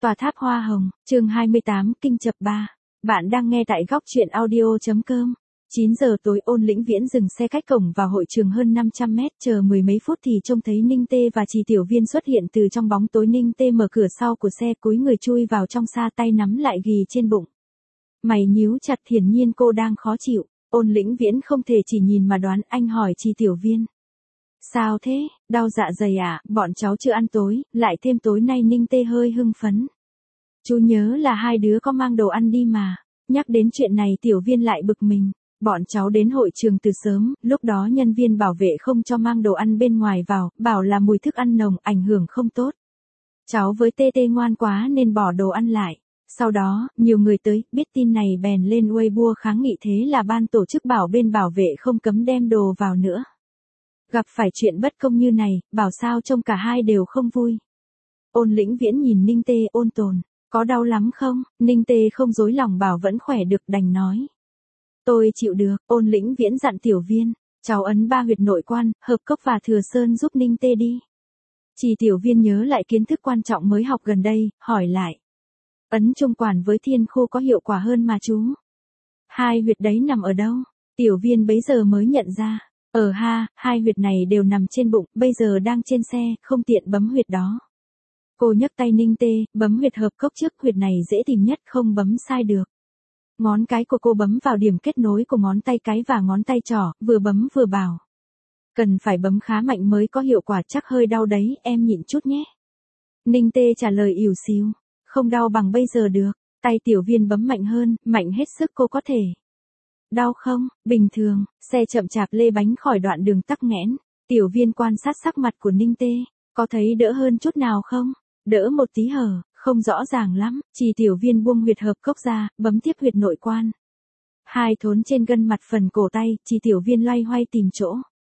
Tòa tháp hoa hồng, chương 28, kinh chập 3. Bạn đang nghe tại góc truyện audio.com. 9 giờ tối Ôn Lĩnh Viễn dừng xe cách cổng vào hội trường hơn 500 mét, chờ mười mấy phút thì trông thấy Ninh Tê và Trì Tiểu Viên xuất hiện từ trong bóng tối. Ninh Tê mở cửa sau của xe, cúi người chui vào trong xa, tay nắm lại ghì trên bụng. Mày nhíu chặt, hiển nhiên cô đang khó chịu. Ôn Lĩnh Viễn không thể chỉ nhìn mà đoán, anh hỏi Trì Tiểu Viên. Sao thế, đau dạ dày à, bọn cháu chưa ăn tối, lại thêm tối nay. Ninh Tê hơi hưng phấn. Chú nhớ là hai đứa có mang đồ ăn đi mà. Nhắc đến chuyện này Tiểu Viên lại bực mình. Bọn cháu đến hội trường từ sớm, lúc đó nhân viên bảo vệ không cho mang đồ ăn bên ngoài vào, bảo là mùi thức ăn nồng, ảnh hưởng không tốt. Cháu với Tê Tê ngoan quá nên bỏ đồ ăn lại. Sau đó, nhiều người tới, biết tin này bèn lên Weibo kháng nghị, thế là ban tổ chức bảo bên bảo vệ không cấm đem đồ vào nữa. Gặp phải chuyện bất công như này, bảo sao trông cả hai đều không vui. Ôn Lĩnh Viễn nhìn Ninh Tê ôn tồn. Có đau lắm không? Ninh Tê không dối lòng bảo vẫn khỏe được, đành nói. Tôi chịu được. Ôn Lĩnh Viễn dặn Tiểu Viên. Cháu ấn 3 huyệt nội quan, hợp cốc và thừa sơn giúp Ninh Tê đi. Chỉ Tiểu Viên nhớ lại kiến thức quan trọng mới học gần đây, hỏi lại. Ấn trung quản với thiên khô có hiệu quả hơn mà chú. Hai huyệt đấy nằm ở đâu? Tiểu Viên bấy giờ mới nhận ra. Hai huyệt này đều nằm trên bụng, bây giờ đang trên xe, không tiện bấm huyệt đó. Cô nhấc tay Ninh Tê, bấm huyệt hợp cốc trước, huyệt này dễ tìm nhất, không bấm sai được. Ngón cái của cô bấm vào điểm kết nối của ngón tay cái và ngón tay trỏ, vừa bấm vừa bảo. Cần phải bấm khá mạnh mới có hiệu quả, chắc hơi đau đấy, em nhịn chút nhé. Ninh Tê trả lời ỉu xìu, không đau bằng bây giờ được. Tay Tiểu Viên bấm mạnh hơn, mạnh hết sức cô có thể. Đau không? Bình thường. Xe chậm chạp lê bánh khỏi đoạn đường tắc nghẽn. Tiểu Viên quan sát sắc mặt của Ninh Tê. Có thấy đỡ hơn chút nào không? Đỡ một tí hở, không rõ ràng lắm. Chỉ Tiểu Viên buông huyệt hợp cốc ra, bấm tiếp huyệt nội quan. Hai thốn trên gân mặt phần cổ tay, Chỉ Tiểu Viên loay hoay tìm chỗ.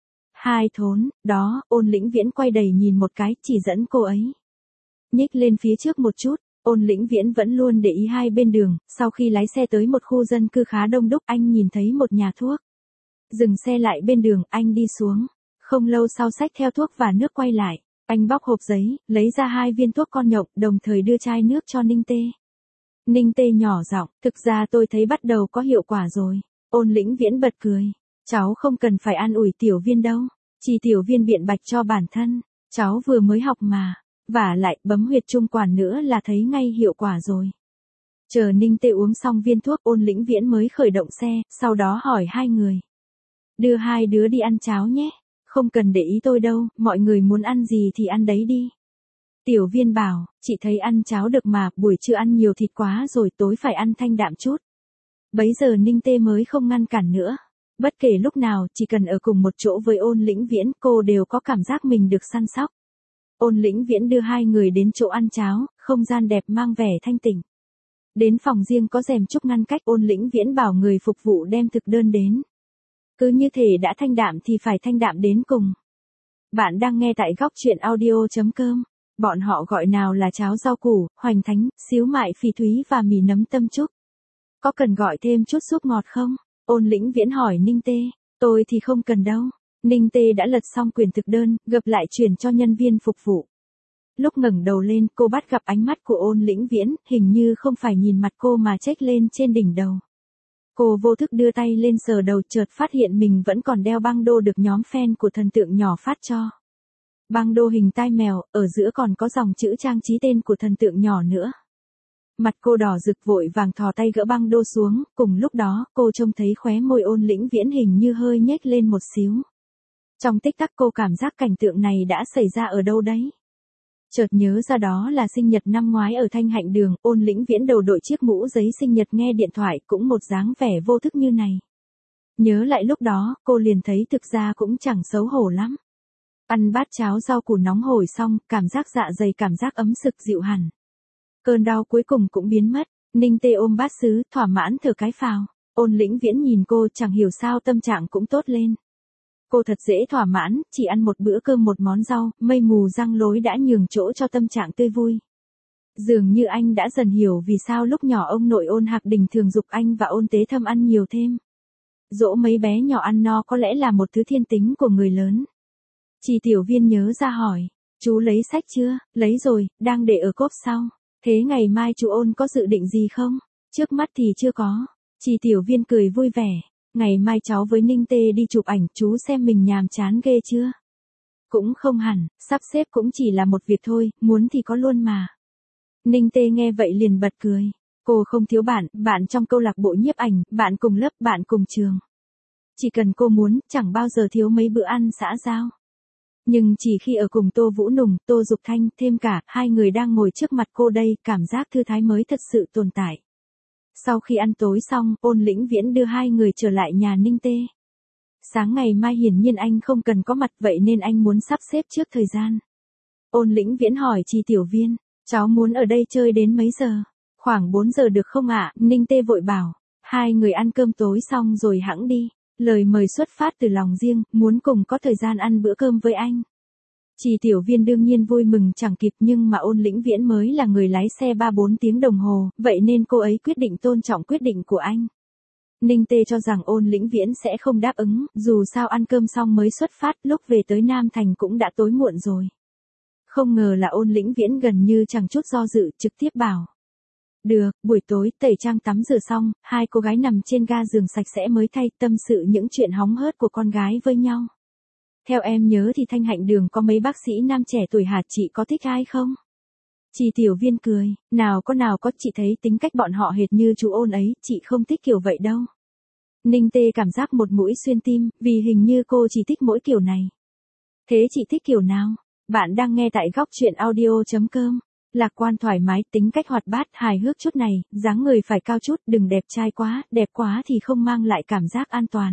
Hai thốn, đó. Ôn Lĩnh Viễn quay đầy nhìn một cái, chỉ dẫn cô ấy. Nhích lên phía trước một chút. Ôn Lĩnh Viễn vẫn luôn để ý hai bên đường, sau khi lái xe tới một khu dân cư khá đông đúc, anh nhìn thấy một nhà thuốc. Dừng xe lại bên đường, anh đi xuống. Không lâu sau xách theo thuốc và nước quay lại. Anh bóc hộp giấy, lấy ra 2 viên thuốc con nhộng, đồng thời đưa chai nước cho Ninh Tê. Ninh Tê nhỏ giọng, thực ra tôi thấy bắt đầu có hiệu quả rồi. Ôn Lĩnh Viễn bật cười. Cháu không cần phải an ủi Tiểu Viên đâu. Chỉ Tiểu Viên biện bạch cho bản thân. Cháu vừa mới học mà. Vả lại, bấm huyệt trung quản nữa là thấy ngay hiệu quả rồi. Chờ Ninh Tê uống xong viên thuốc, Ôn Lĩnh Viễn mới khởi động xe, sau đó hỏi hai người. Đưa hai đứa đi ăn cháo nhé. Không cần để ý tôi đâu, mọi người muốn ăn gì thì ăn đấy đi. Tiểu Viên bảo, chị thấy ăn cháo được mà, buổi trưa ăn nhiều thịt quá rồi, tối phải ăn thanh đạm chút. Bấy giờ Ninh Tê mới không ngăn cản nữa. Bất kể lúc nào, chỉ cần ở cùng một chỗ với Ôn Lĩnh Viễn, cô đều có cảm giác mình được săn sóc. Ôn Lĩnh Viễn đưa hai người đến chỗ ăn cháo, không gian đẹp mang vẻ thanh tịnh. Đến phòng riêng có rèm trúc ngăn cách, Ôn Lĩnh Viễn bảo người phục vụ đem thực đơn đến. Cứ như thể đã thanh đạm thì phải thanh đạm đến cùng. Bạn đang nghe tại góc truyện audio.com. Bọn họ gọi nào là cháo rau củ, hoành thánh, xíu mại phỉ thúy và mì nấm tâm trúc. Có cần gọi thêm chút súp ngọt không? Ôn Lĩnh Viễn hỏi Ninh Tê. Tôi thì không cần đâu. Ninh Tê đã lật xong quyển thực đơn, gập lại chuyển cho nhân viên phục vụ. Lúc ngẩng đầu lên, cô bắt gặp ánh mắt của Ôn Lĩnh Viễn, hình như không phải nhìn mặt cô mà chếch lên trên đỉnh đầu. Cô vô thức đưa tay lên sờ đầu, chợt phát hiện mình vẫn còn đeo băng đô được nhóm fan của thần tượng nhỏ phát cho. Băng đô hình tai mèo, ở giữa còn có dòng chữ trang trí tên của thần tượng nhỏ nữa. Mặt cô đỏ rực, vội vàng thò tay gỡ băng đô xuống, cùng lúc đó, cô trông thấy khóe môi Ôn Lĩnh Viễn hình như hơi nhếch lên một xíu. Trong tích tắc cô cảm giác cảnh tượng này đã xảy ra ở đâu đấy. Chợt nhớ ra đó là sinh nhật năm ngoái ở Thanh Hạnh Đường, Ôn Lĩnh Viễn đầu đội chiếc mũ giấy sinh nhật nghe điện thoại, cũng một dáng vẻ vô thức như này. Nhớ lại lúc đó, cô liền thấy thực ra cũng chẳng xấu hổ lắm. Ăn bát cháo rau củ nóng hổi xong, cảm giác dạ dày cảm giác ấm sực dịu hẳn. Cơn đau cuối cùng cũng biến mất. Ninh Tê ôm bát sứ, thỏa mãn thở cái phào. Ôn Lĩnh Viễn nhìn cô, chẳng hiểu sao tâm trạng cũng tốt lên. Cô thật dễ thỏa mãn, chỉ ăn một bữa cơm một món rau, mây mù răng lối đã nhường chỗ cho tâm trạng tươi vui. Dường như anh đã dần hiểu vì sao lúc nhỏ ông nội Ôn Hạc Đình thường giục anh và Ôn Tế Thâm ăn nhiều thêm. Dỗ mấy bé nhỏ ăn no có lẽ là một thứ thiên tính của người lớn. Chỉ Tiểu Viên nhớ ra hỏi, chú lấy sách chưa? Lấy rồi, đang để ở cốp sau. Thế ngày mai chú Ôn có dự định gì không? Trước mắt thì chưa có. Chị Tiểu Viên cười vui vẻ. Ngày mai cháu với Ninh Tê đi chụp ảnh, chú xem mình nhàm chán ghê chưa? Cũng không hẳn, sắp xếp cũng chỉ là một việc thôi, muốn thì có luôn mà. Ninh Tê nghe vậy liền bật cười. Cô không thiếu bạn, bạn trong câu lạc bộ nhiếp ảnh, bạn cùng lớp, bạn cùng trường. Chỉ cần cô muốn, chẳng bao giờ thiếu mấy bữa ăn xã giao. Nhưng chỉ khi ở cùng Tô Vũ Nùng, Tô Dục Thanh, thêm cả, hai người đang ngồi trước mặt cô đây, cảm giác thư thái mới thật sự tồn tại. Sau khi ăn tối xong, Ôn Lĩnh Viễn đưa hai người trở lại nhà Ninh Tê. Sáng ngày mai hiển nhiên anh không cần có mặt, vậy nên anh muốn sắp xếp trước thời gian. Ôn Lĩnh Viễn hỏi Chi Tiểu Viên, cháu muốn ở đây chơi đến mấy giờ? Khoảng 4 giờ được không ạ? Ninh Tê vội bảo. Hai người ăn cơm tối xong rồi hẵng đi. Lời mời xuất phát từ lòng riêng, muốn cùng có thời gian ăn bữa cơm với anh. Chị Tiểu Viên đương nhiên vui mừng chẳng kịp, nhưng mà Ôn Lĩnh Viễn mới là người lái xe 3-4 tiếng đồng hồ, vậy nên cô ấy quyết định tôn trọng quyết định của anh. Ninh Tê cho rằng Ôn Lĩnh Viễn sẽ không đáp ứng, dù sao ăn cơm xong mới xuất phát, lúc về tới Nam Thành cũng đã tối muộn rồi. Không ngờ là Ôn Lĩnh Viễn gần như chẳng chút do dự, trực tiếp bảo. Được, buổi tối, tẩy trang tắm rửa xong, hai cô gái nằm trên ga giường sạch sẽ mới thay, tâm sự những chuyện hóng hớt của con gái với nhau. Theo em nhớ thì Thanh Hạnh Đường có mấy bác sĩ nam trẻ tuổi hả, chị có thích ai không? Chị Tiểu Viên cười, nào có, chị thấy tính cách bọn họ hệt như chú Ôn ấy, chị không thích kiểu vậy đâu. Ninh Tê cảm giác một mũi xuyên tim, vì hình như cô chỉ thích mỗi kiểu này. Thế chị thích kiểu nào? Bạn đang nghe tại góc truyện audio.com. Lạc quan thoải mái, tính cách hoạt bát, hài hước chút này, dáng người phải cao chút, đừng đẹp trai quá, đẹp quá thì không mang lại cảm giác an toàn.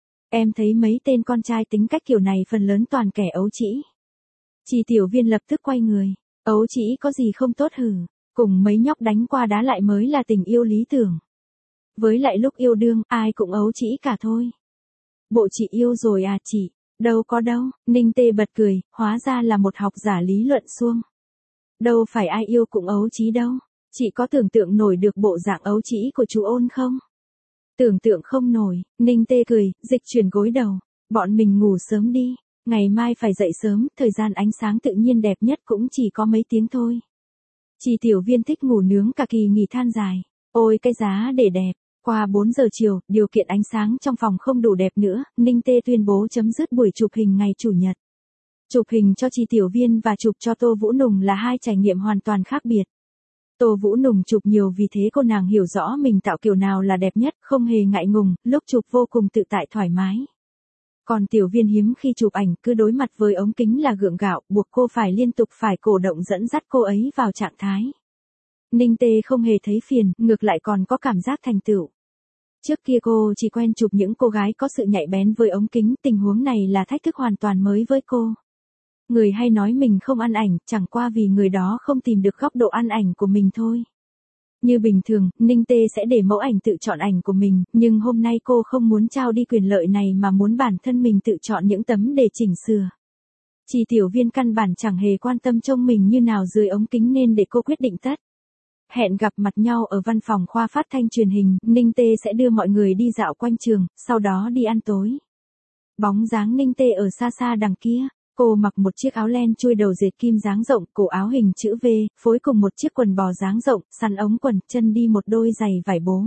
Em thấy mấy tên con trai tính cách kiểu này phần lớn toàn kẻ ấu trĩ. Chị Tiểu Viên lập tức quay người, ấu trĩ có gì không tốt hử, cùng mấy nhóc đánh qua đá lại mới là tình yêu lý tưởng. Với lại lúc yêu đương, ai cũng ấu trĩ cả thôi. Bộ chị yêu rồi à chị? Đâu có đâu, Ninh Tê bật cười, hóa ra là một học giả lý luận suông. Đâu phải ai yêu cũng ấu trĩ đâu. Chị có tưởng tượng nổi được bộ dạng ấu trĩ của chú Ôn không? Tưởng tượng không nổi, Ninh Tê cười, dịch chuyển gối đầu. Bọn mình ngủ sớm đi, ngày mai phải dậy sớm, thời gian ánh sáng tự nhiên đẹp nhất cũng chỉ có mấy tiếng thôi. Chị Tiểu Viên thích ngủ nướng cả kỳ nghỉ than dài. Ôi cái giá để đẹp. Qua 4 giờ chiều, điều kiện ánh sáng trong phòng không đủ đẹp nữa, Ninh Tê tuyên bố chấm dứt buổi chụp hình ngày Chủ nhật. Chụp hình cho Chi Tiểu Viên và chụp cho Tô Vũ Nùng là hai trải nghiệm hoàn toàn khác biệt. Tô Vũ Nùng chụp nhiều vì thế cô nàng hiểu rõ mình tạo kiểu nào là đẹp nhất, không hề ngại ngùng, lúc chụp vô cùng tự tại thoải mái. Còn Tiểu Viên hiếm khi chụp ảnh, cứ đối mặt với ống kính là gượng gạo, buộc cô phải liên tục phải cổ động dẫn dắt cô ấy vào trạng thái. Ninh Tê không hề thấy phiền, ngược lại còn có cảm giác thành tựu. Trước kia cô chỉ quen chụp những cô gái có sự nhạy bén với ống kính, tình huống này là thách thức hoàn toàn mới với cô. Người hay nói mình không ăn ảnh, chẳng qua vì người đó không tìm được góc độ ăn ảnh của mình thôi. Như bình thường, Ninh Tê sẽ để mẫu ảnh tự chọn ảnh của mình, nhưng hôm nay cô không muốn trao đi quyền lợi này mà muốn bản thân mình tự chọn những tấm để chỉnh sửa. Chị Tiểu Viên căn bản chẳng hề quan tâm trông mình như nào dưới ống kính nên để cô quyết định tất. Hẹn gặp mặt nhau ở văn phòng khoa phát thanh truyền hình, Ninh Tê sẽ đưa mọi người đi dạo quanh trường, sau đó đi ăn tối. Bóng dáng Ninh Tê ở xa xa đằng kia. Cô mặc một chiếc áo len chui đầu dệt kim dáng rộng, cổ áo hình chữ V, phối cùng một chiếc quần bò dáng rộng, sắn ống quần, chân đi một đôi giày vải bố.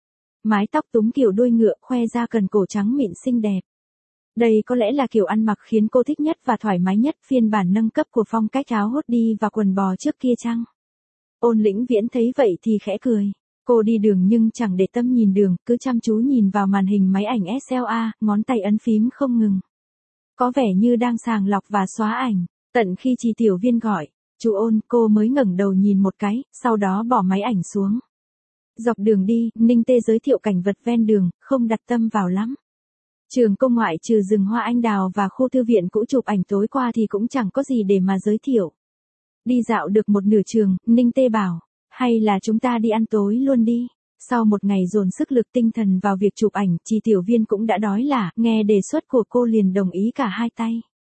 Mái tóc túm kiểu đuôi ngựa, khoe ra cần cổ trắng mịn xinh đẹp. Đây có lẽ là kiểu ăn mặc khiến cô thích nhất và thoải mái nhất, phiên bản nâng cấp của phong cách áo hoodie và quần bò trước kia chăng? Ôn Lĩnh Viễn thấy vậy thì khẽ cười. Cô đi đường nhưng chẳng để tâm nhìn đường, cứ chăm chú nhìn vào màn hình máy ảnh SLA, ngón tay ấn phím không ngừng. Có vẻ như đang sàng lọc và xóa ảnh. Tận khi Chi Tiểu Viên gọi, chú Ôn, cô mới ngẩng đầu nhìn một cái, sau đó bỏ máy ảnh xuống. Dọc đường đi, Ninh Tê giới thiệu cảnh vật ven đường, không đặt tâm vào lắm. Trường công ngoại trừ rừng hoa anh đào và khu thư viện cũ chụp ảnh tối qua thì cũng chẳng có gì để mà giới thiệu. Đi dạo được một nửa trường, Ninh Tê bảo, hay là chúng ta đi ăn tối luôn đi. Sau một ngày dồn sức lực tinh thần vào việc chụp ảnh, Chi Tiểu Viên cũng đã đói lả, nghe đề xuất của cô liền đồng ý cả hai tay.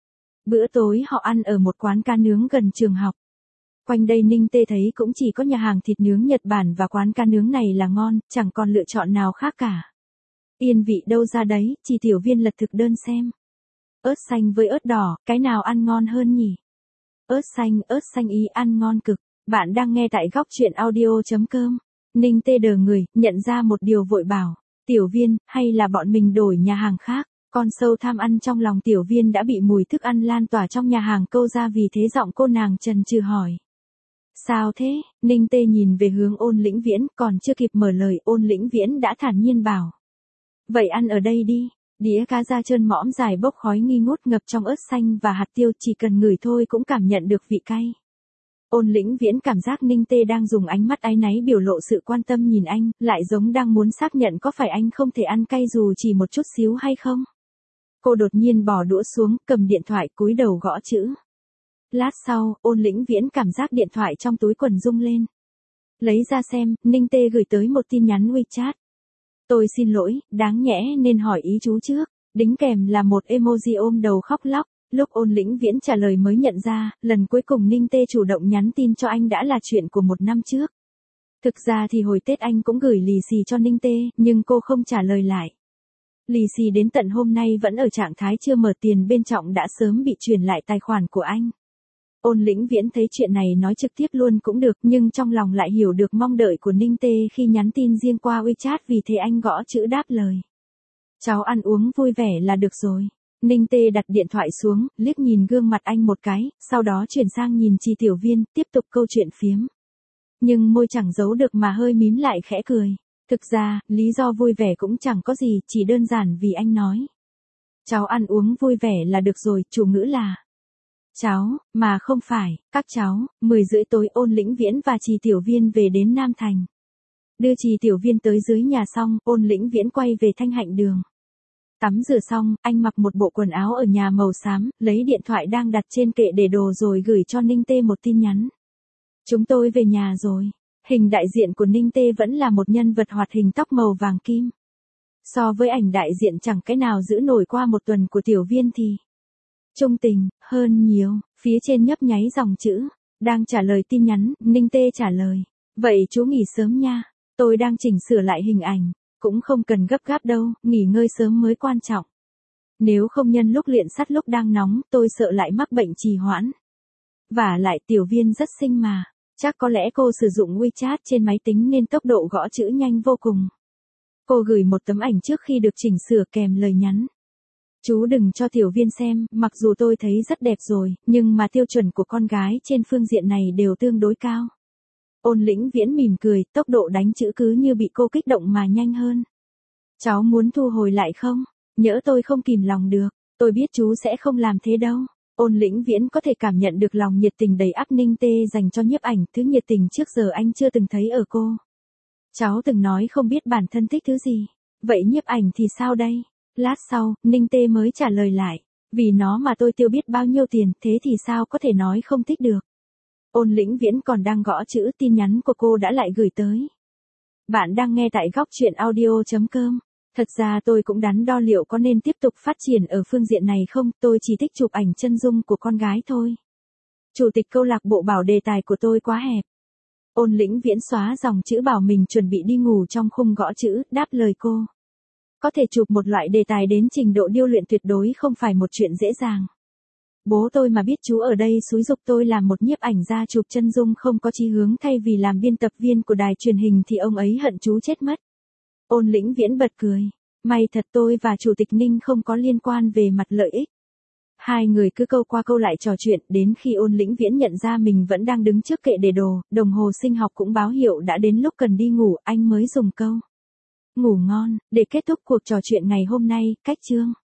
Bữa tối họ ăn ở một quán cá nướng gần trường học. Quanh đây Ninh Tê thấy cũng chỉ có nhà hàng thịt nướng Nhật Bản và quán cá nướng này là ngon, chẳng còn lựa chọn nào khác cả. Yên vị đâu ra đấy, Chi Tiểu Viên lật thực đơn xem. Ớt xanh với ớt đỏ, cái nào ăn ngon hơn nhỉ? Ớt xanh ý ăn ngon cực. Bạn đang nghe tại góc chuyện audio.com. Ninh tê đờ người, nhận ra một điều vội bảo. Tiểu Viên, hay là bọn mình đổi nhà hàng khác? Con sâu tham ăn trong lòng Tiểu Viên đã bị mùi thức ăn lan tỏa trong nhà hàng câu ra, vì thế giọng cô nàng chần chừ hỏi. Sao thế? Ninh tê nhìn về hướng Ôn Lĩnh Viễn, còn chưa kịp mở lời Ôn Lĩnh Viễn đã thản nhiên bảo. Vậy ăn ở đây đi. Đĩa cá da trơn mõm dài bốc khói nghi ngút ngập trong ớt xanh và hạt tiêu, chỉ cần ngửi thôi cũng cảm nhận được vị cay. Ôn Lĩnh Viễn cảm giác Ninh tê đang dùng ánh mắt áy náy biểu lộ sự quan tâm nhìn anh, lại giống đang muốn xác nhận có phải anh không thể ăn cay dù chỉ một chút xíu hay không. Cô đột nhiên bỏ đũa xuống, cầm điện thoại cúi đầu gõ chữ. Lát sau, Ôn Lĩnh Viễn cảm giác điện thoại trong túi quần rung lên. Lấy ra xem, Ninh tê gửi tới một tin nhắn WeChat. Tôi xin lỗi, đáng nhẽ nên hỏi ý chú trước. Đính kèm là một emoji ôm đầu khóc lóc. Lúc Ôn Lĩnh Viễn trả lời mới nhận ra, lần cuối cùng Ninh tê chủ động nhắn tin cho anh đã là chuyện của một năm trước. Thực ra thì hồi Tết anh cũng gửi lì xì cho Ninh tê, nhưng cô không trả lời lại. Lì xì đến tận hôm nay vẫn ở trạng thái chưa mở tiền, bên trong đã sớm bị chuyển lại tài khoản của anh. Ôn Lĩnh Viễn thấy chuyện này nói trực tiếp luôn cũng được, nhưng trong lòng lại hiểu được mong đợi của Ninh tê khi nhắn tin riêng qua WeChat, vì thế anh gõ chữ đáp lời. Cháu ăn uống vui vẻ là được rồi. Ninh tê đặt điện thoại xuống, liếc nhìn gương mặt anh một cái, sau đó chuyển sang nhìn Trì Tiểu Viên, tiếp tục câu chuyện phiếm. Nhưng môi chẳng giấu được mà hơi mím lại khẽ cười. Thực ra, lý do vui vẻ cũng chẳng có gì, chỉ đơn giản vì anh nói. Cháu ăn uống vui vẻ là được rồi, chủ ngữ là cháu, mà không phải các cháu. 10:30 tối Ôn Lĩnh Viễn và Trì Tiểu Viên về đến Nam Thành. Đưa Trì Tiểu Viên tới dưới nhà xong, Ôn Lĩnh Viễn quay về Thanh Hạnh Đường. Tắm rửa xong, anh mặc một bộ quần áo ở nhà màu xám, lấy điện thoại đang đặt trên kệ để đồ rồi gửi cho Ninh tê một tin nhắn. Chúng tôi về nhà rồi. Hình đại diện của Ninh tê vẫn là một nhân vật hoạt hình tóc màu vàng kim. So với ảnh đại diện chẳng cái nào giữ nổi qua một tuần của Tiểu Viên thì trung tình hơn nhiều. Phía trên nhấp nháy dòng chữ. Đang trả lời tin nhắn, Ninh tê trả lời. Vậy chú nghỉ sớm nha. Tôi đang chỉnh sửa lại hình ảnh. Cũng không cần gấp gáp đâu, nghỉ ngơi sớm mới quan trọng. Nếu không nhân lúc luyện sắt lúc đang nóng, tôi sợ lại mắc bệnh trì hoãn. Vả lại Tiểu Viên rất xinh mà. Chắc có lẽ cô sử dụng WeChat trên máy tính nên tốc độ gõ chữ nhanh vô cùng. Cô gửi một tấm ảnh trước khi được chỉnh sửa kèm lời nhắn. Chú đừng cho Tiểu Viên xem, mặc dù tôi thấy rất đẹp rồi, nhưng mà tiêu chuẩn của con gái trên phương diện này đều tương đối cao. Ôn Lĩnh Viễn mỉm cười, tốc độ đánh chữ cứ như bị cô kích động mà nhanh hơn. Cháu muốn thu hồi lại không? Nhỡ tôi không kìm lòng được, tôi biết chú sẽ không làm thế đâu. Ôn Lĩnh Viễn có thể cảm nhận được lòng nhiệt tình đầy ắp Ninh tê dành cho nhiếp ảnh, thứ nhiệt tình trước giờ anh chưa từng thấy ở cô. Cháu từng nói không biết bản thân thích thứ gì. Vậy nhiếp ảnh thì sao đây? Lát sau, Ninh tê mới trả lời lại. Vì nó mà tôi tiêu biết bao nhiêu tiền, thế thì sao có thể nói không thích được. Ôn Lĩnh Viễn còn đang gõ chữ, tin nhắn của cô đã lại gửi tới. Bạn đang nghe tại góc chuyện audio.com. Thật ra tôi cũng đắn đo liệu có nên tiếp tục phát triển ở phương diện này không, tôi chỉ thích chụp ảnh chân dung của con gái thôi. Chủ tịch câu lạc bộ bảo đề tài của tôi quá hẹp. Ôn Lĩnh Viễn xóa dòng chữ bảo mình chuẩn bị đi ngủ trong khung gõ chữ, đáp lời cô. Có thể chụp một loại đề tài đến trình độ điêu luyện tuyệt đối không phải một chuyện dễ dàng. Bố tôi mà biết chú ở đây xúi giục tôi làm một nhiếp ảnh gia chụp chân dung không có chí hướng thay vì làm biên tập viên của đài truyền hình thì ông ấy hận chú chết mất. Ôn Lĩnh Viễn bật cười. May thật tôi và Chủ tịch Ninh không có liên quan về mặt lợi ích. Hai người cứ câu qua câu lại trò chuyện, đến khi Ôn Lĩnh Viễn nhận ra mình vẫn đang đứng trước kệ để đồ, đồng hồ sinh học cũng báo hiệu đã đến lúc cần đi ngủ, anh mới dùng câu ngủ ngon để kết thúc cuộc trò chuyện ngày hôm nay. Cách chương.